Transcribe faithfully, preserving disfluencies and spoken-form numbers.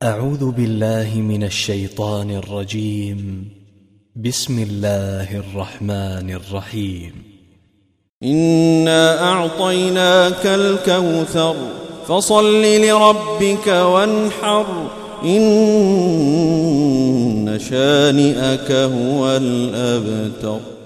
أعوذ بالله من الشيطان الرجيم. بسم الله الرحمن الرحيم. إنا أعطيناك الكوثر فصل لربك وانحر إن شانئك هو الأبتر.